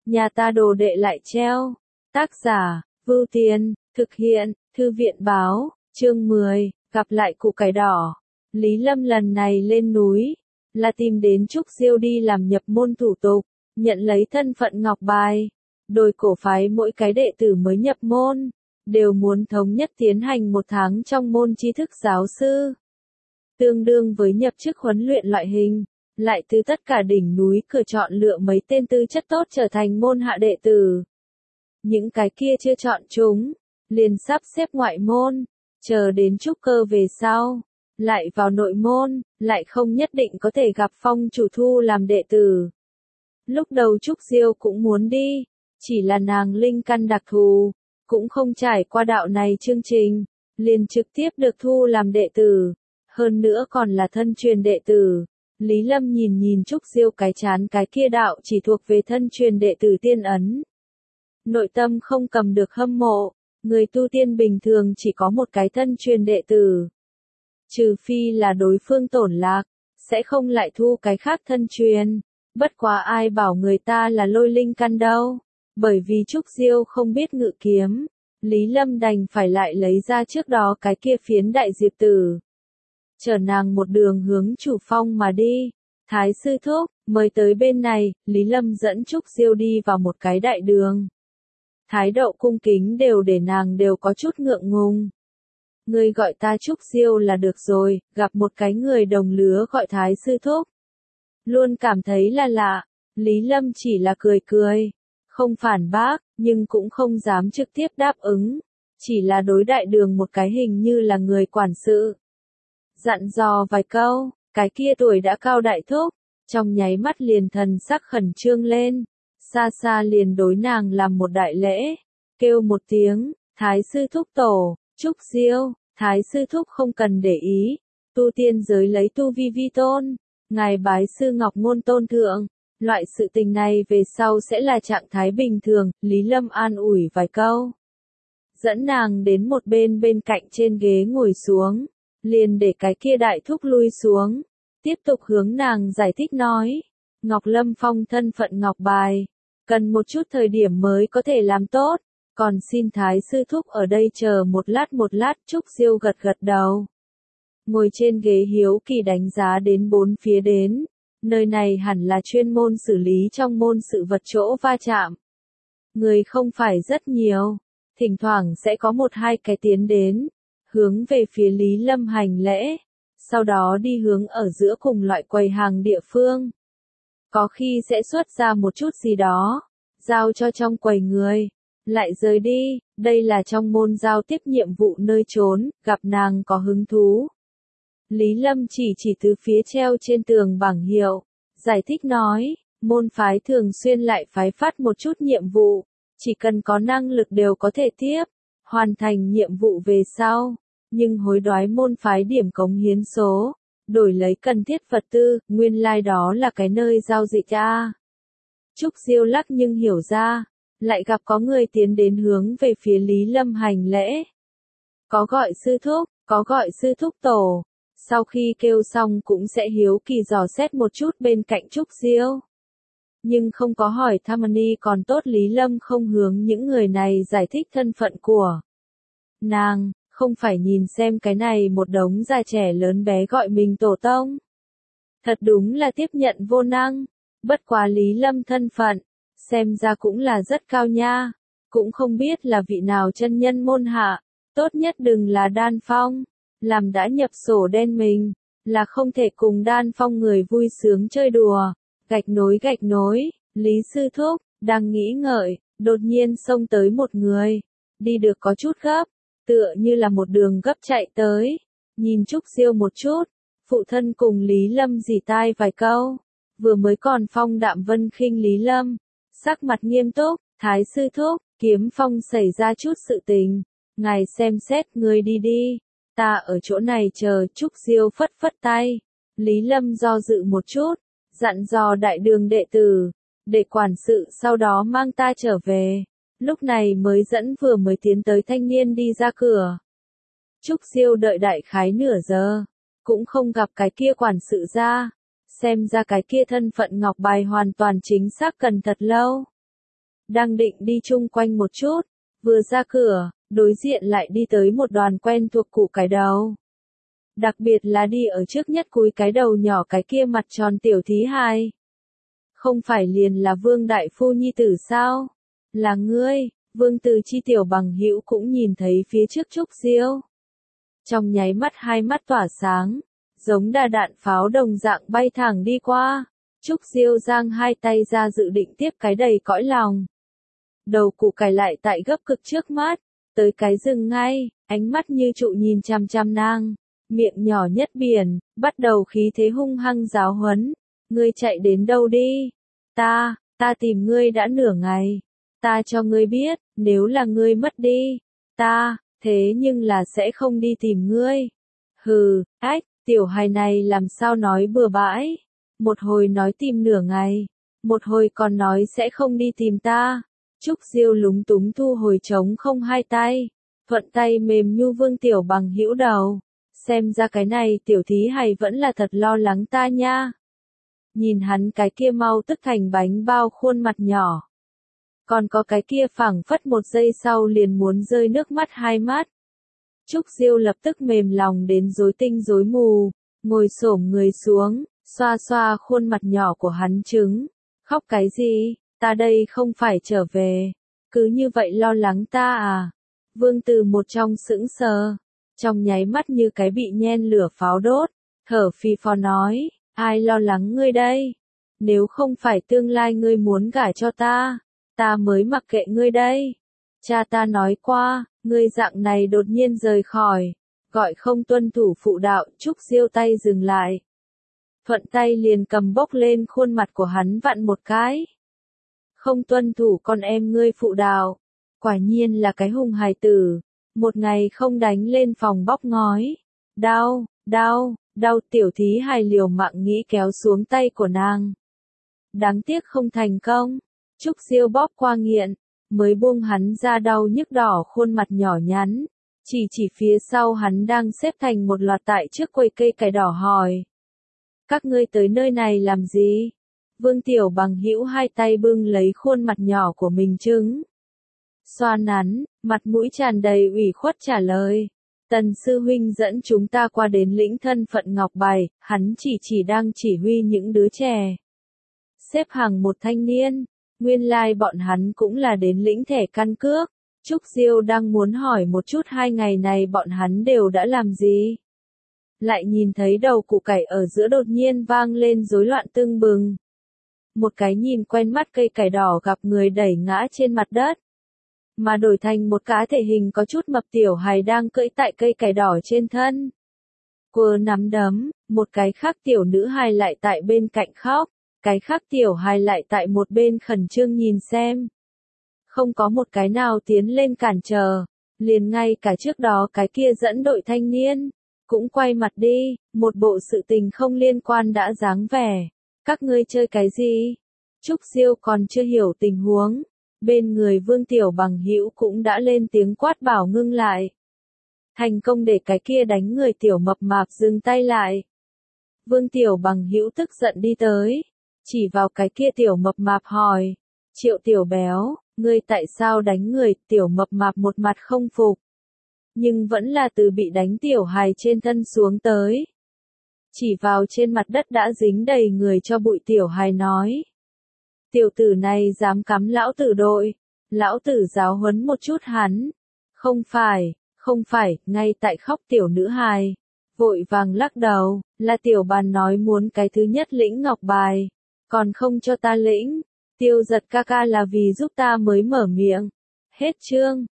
nhà ta đồ đệ lại treo. Tác giả, Vưu Tiên, thực hiện, Thư viện báo, chương 10, gặp lại cụ cải đỏ. Lý Lâm lần này lên núi, là tìm đến Trúc Diêu đi làm nhập môn thủ tục, nhận lấy thân phận ngọc bài. Đôi cổ phái mỗi cái đệ tử mới nhập môn, đều muốn thống nhất tiến hành 1 tháng trong môn tri thức giáo sư. Tương đương với nhập chức huấn luyện loại hình, lại từ tất cả đỉnh núi cửa chọn lựa mấy tên tư chất tốt trở thành môn hạ đệ tử. Những cái kia chưa chọn chúng, liền sắp xếp ngoại môn, chờ đến trúc cơ về sau, lại vào nội môn, lại không nhất định có thể gặp phong chủ thu làm đệ tử. Lúc đầu Trúc Diêu cũng muốn đi, chỉ là nàng linh căn đặc thù, cũng không trải qua đạo này chương trình, liền trực tiếp được thu làm đệ tử, hơn nữa còn là thân truyền đệ tử. Lý Lâm nhìn Trúc Diêu cái chán cái kia đạo chỉ thuộc về thân truyền đệ tử tiên ấn. Nội tâm không cầm được hâm mộ, người tu tiên bình thường chỉ có một cái thân truyền đệ tử. Trừ phi là đối phương tổn lạc, sẽ không lại thu cái khác thân truyền. Bất quá ai bảo người ta là lôi linh căn đâu, bởi vì Trúc Diêu không biết ngự kiếm, Lý Lâm đành phải lại lấy ra trước đó cái kia phiến đại diệp tử. Chở nàng một đường hướng chủ phong mà đi. Thái sư thúc, mời tới bên này, Lý Lâm dẫn Trúc Diêu đi vào một cái đại đường. Thái độ cung kính đều để nàng đều có chút ngượng ngùng. Ngươi gọi ta Trúc Diêu là được rồi, gặp một cái người đồng lứa gọi Thái sư thúc. Luôn cảm thấy là lạ, Lý Lâm chỉ là cười cười, không phản bác, nhưng cũng không dám trực tiếp đáp ứng, chỉ là đối đại đường một cái hình như là người quản sự. Dặn dò vài câu, cái kia tuổi đã cao đại thúc, trong nháy mắt liền thần sắc khẩn trương lên, xa xa liền đối nàng làm một đại lễ, kêu một tiếng, Thái sư thúc tổ, Trúc Diêu. Thái sư thúc không cần để ý, tu tiên giới lấy tu vi vi tôn, ngài bái sư ngọc ngôn tôn thượng, loại sự tình này về sau sẽ là trạng thái bình thường. Lý Lâm an ủi vài câu, dẫn nàng đến một bên cạnh trên ghế ngồi xuống, liền để cái kia đại thúc lui xuống, tiếp tục hướng nàng giải thích nói, Ngọc Lâm Phong thân phận ngọc bài, cần một chút thời điểm mới có thể làm tốt. Còn xin Thái sư thúc ở đây chờ một lát. Trúc Diêu gật đầu. Ngồi trên ghế hiếu kỳ đánh giá đến bốn phía đến. Nơi này hẳn là chuyên môn xử lý trong môn sự vật chỗ va chạm. Người không phải rất nhiều. Thỉnh thoảng sẽ có 1-2 cái tiến đến. Hướng về phía Lý Lâm hành lễ. Sau đó đi hướng ở giữa cùng loại quầy hàng địa phương. Có khi sẽ xuất ra một chút gì đó. Giao cho trong quầy người. Lại rời đi, đây là trong môn giao tiếp nhiệm vụ nơi trốn, gặp nàng có hứng thú. Lý Lâm chỉ từ phía treo trên tường bảng hiệu, giải thích nói, môn phái thường xuyên lại phái phát một chút nhiệm vụ, chỉ cần có năng lực đều có thể tiếp, hoàn thành nhiệm vụ về sau, nhưng hối đoái môn phái điểm cống hiến số, đổi lấy cần thiết vật tư, nguyên lai đó là cái nơi giao dịch a. Trúc Diêu lắc nhưng hiểu ra. Lại gặp có người tiến đến hướng về phía Lý Lâm hành lễ. Có gọi sư thúc, có gọi sư thúc tổ. Sau khi kêu xong cũng sẽ hiếu kỳ dò xét một chút bên cạnh Trúc Diêu. Nhưng không có hỏi thăm ni còn tốt. Lý Lâm không hướng những người này giải thích thân phận của nàng, không phải nhìn xem cái này một đống già trẻ lớn bé gọi mình tổ tông. Thật đúng là tiếp nhận vô năng, bất quá Lý Lâm thân phận. Xem ra cũng là rất cao nha, cũng không biết là vị nào chân nhân môn hạ, tốt nhất đừng là Đan Phong, làm đã nhập sổ đen mình, là không thể cùng Đan Phong người vui sướng chơi đùa, gạch nối, Lý sư thúc, đang nghĩ ngợi, đột nhiên xông tới một người, đi được có chút gấp, tựa như là một đường gấp chạy tới, nhìn Trúc Diêu một chút, phụ thân cùng Lý Lâm rỉ tai vài câu, vừa mới còn phong đạm vân khinh Lý Lâm. Sắc mặt nghiêm túc, Thái sư thúc, kiếm phong xảy ra chút sự tình, ngài xem xét người đi, ta ở chỗ này chờ. Trúc Diêu phất tay, Lý Lâm do dự một chút, dặn dò đại đường đệ tử, để quản sự sau đó mang ta trở về, lúc này mới dẫn vừa mới tiến tới thanh niên đi ra cửa. Trúc Diêu đợi đại khái nửa giờ, cũng không gặp cái kia quản sự ra. Xem ra cái kia thân phận ngọc bài hoàn toàn chính xác cần thật lâu. đang định đi chung quanh một chút, vừa ra cửa, đối diện lại đi tới một đoàn quen thuộc củ cải đầu. Đặc biệt là đi ở trước nhất cúi cái đầu nhỏ cái kia mặt tròn tiểu thí hài. Không phải liền là Vương đại phu nhi tử sao? Là ngươi. Vương Từ Chi tiểu bằng hữu cũng nhìn thấy phía trước Trúc Diêu. Trong nháy mắt hai mắt tỏa sáng, giống đà đạn pháo đồng dạng bay thẳng đi qua. Trúc Diêu giang hai tay ra dự định tiếp cái đầy cõi lòng. Đầu củ cải lại tại gấp cực trước mắt, tới cái dừng ngay, ánh mắt như trụ nhìn chằm chằm nàng, miệng nhỏ nhất biển, bắt đầu khí thế hung hăng giáo huấn. Ngươi chạy đến đâu đi? Ta tìm ngươi đã nửa ngày. Ta cho ngươi biết, nếu là ngươi mất đi, thế nhưng là sẽ không đi tìm ngươi. Hừ, tiểu hài này làm sao nói bừa bãi. Một hồi nói tìm nửa ngày, một hồi còn nói sẽ không đi tìm ta. Trúc Diêu lúng túng thu hồi trống không hai tay, thuận tay mềm nhu Vương tiểu bằng hữu đầu. Xem ra cái này tiểu thí hài vẫn là thật lo lắng ta nha. Nhìn hắn cái kia mau tức thành bánh bao khuôn mặt nhỏ. Còn có cái kia phảng phất một giây sau liền muốn rơi nước mắt hai mắt. Trúc Diêu lập tức mềm lòng đến rối tinh rối mù, ngồi xổm người xuống, xoa xoa khuôn mặt nhỏ của hắn trứng. Khóc cái gì, ta đây không phải trở về, cứ như vậy lo lắng ta à? Vương Từ một trong sững sờ, trong nháy mắt như cái bị nhen lửa pháo đốt, thở phì phò nói, ai lo lắng ngươi đây? Nếu không phải tương lai ngươi muốn gả cho ta mới mặc kệ ngươi đây. Cha ta nói qua, ngươi dạng này đột nhiên rời khỏi, gọi không tuân thủ phụ đạo. Trúc Diêu tay dừng lại, thuận tay liền cầm bốc lên khuôn mặt của hắn vặn một cái. Không tuân thủ con em ngươi phụ đạo, quả nhiên là cái hùng hài tử, một ngày không đánh lên phòng bóc ngói. Đau, tiểu thí hài liều mạng nghĩ kéo xuống tay của nàng. Đáng tiếc không thành công. Trúc Diêu bóp qua nghiện, mới buông hắn ra đau nhức đỏ khuôn mặt nhỏ nhắn, chỉ phía sau hắn đang xếp thành một loạt tại trước quầy cây cải đỏ hỏi. Các ngươi tới nơi này làm gì? Vương tiểu bằng hữu hai tay bưng lấy khuôn mặt nhỏ của mình trứng. Xoa nắn, mặt mũi tràn đầy ủy khuất trả lời. Tần sư huynh dẫn chúng ta qua đến lĩnh thân phận ngọc bài, hắn chỉ đang chỉ huy những đứa trẻ. Xếp hàng một thanh niên. Nguyên lai bọn hắn cũng là đến lĩnh thẻ căn cước. Trúc Diêu đang muốn hỏi một chút hai ngày này bọn hắn đều đã làm gì. Lại nhìn thấy đầu củ cải ở giữa đột nhiên vang lên rối loạn tưng bừng. Một cái nhìn quen mắt cây cải đỏ gặp người đẩy ngã trên mặt đất. Mà đổi thành một cá thể hình có chút mập tiểu hài đang cưỡi tại cây cải đỏ trên thân. Quơ nắm đấm, một cái khác tiểu nữ hài lại tại bên cạnh khóc. Cái khác tiểu hài lại tại một bên khẩn trương nhìn xem. Không có một cái nào tiến lên cản trở, liền ngay cả trước đó cái kia dẫn đội thanh niên, cũng quay mặt đi, một bộ sự tình không liên quan đã dáng vẻ. Các ngươi chơi cái gì? Trúc Diêu còn chưa hiểu tình huống, bên người Vương tiểu bằng hữu cũng đã lên tiếng quát bảo ngưng lại. Thành công để cái kia đánh người tiểu mập mạp dừng tay lại. Vương tiểu bằng hữu tức giận đi tới. Chỉ vào cái kia tiểu mập mạp hỏi, Triệu tiểu béo, ngươi tại sao đánh người? Tiểu mập mạp một mặt không phục, nhưng vẫn là từ bị đánh tiểu hài trên thân xuống tới. Chỉ vào trên mặt đất đã dính đầy người cho bụi tiểu hài nói, tiểu tử này dám cắm lão tử đội, lão tử giáo huấn một chút hắn. Không phải, ngay tại khóc tiểu nữ hài, vội vàng lắc đầu, là tiểu bàn nói muốn cái thứ nhất lĩnh ngọc bài. Còn không cho ta lĩnh, Tiêu Giật ca ca là vì giúp ta mới mở miệng. Hết chương.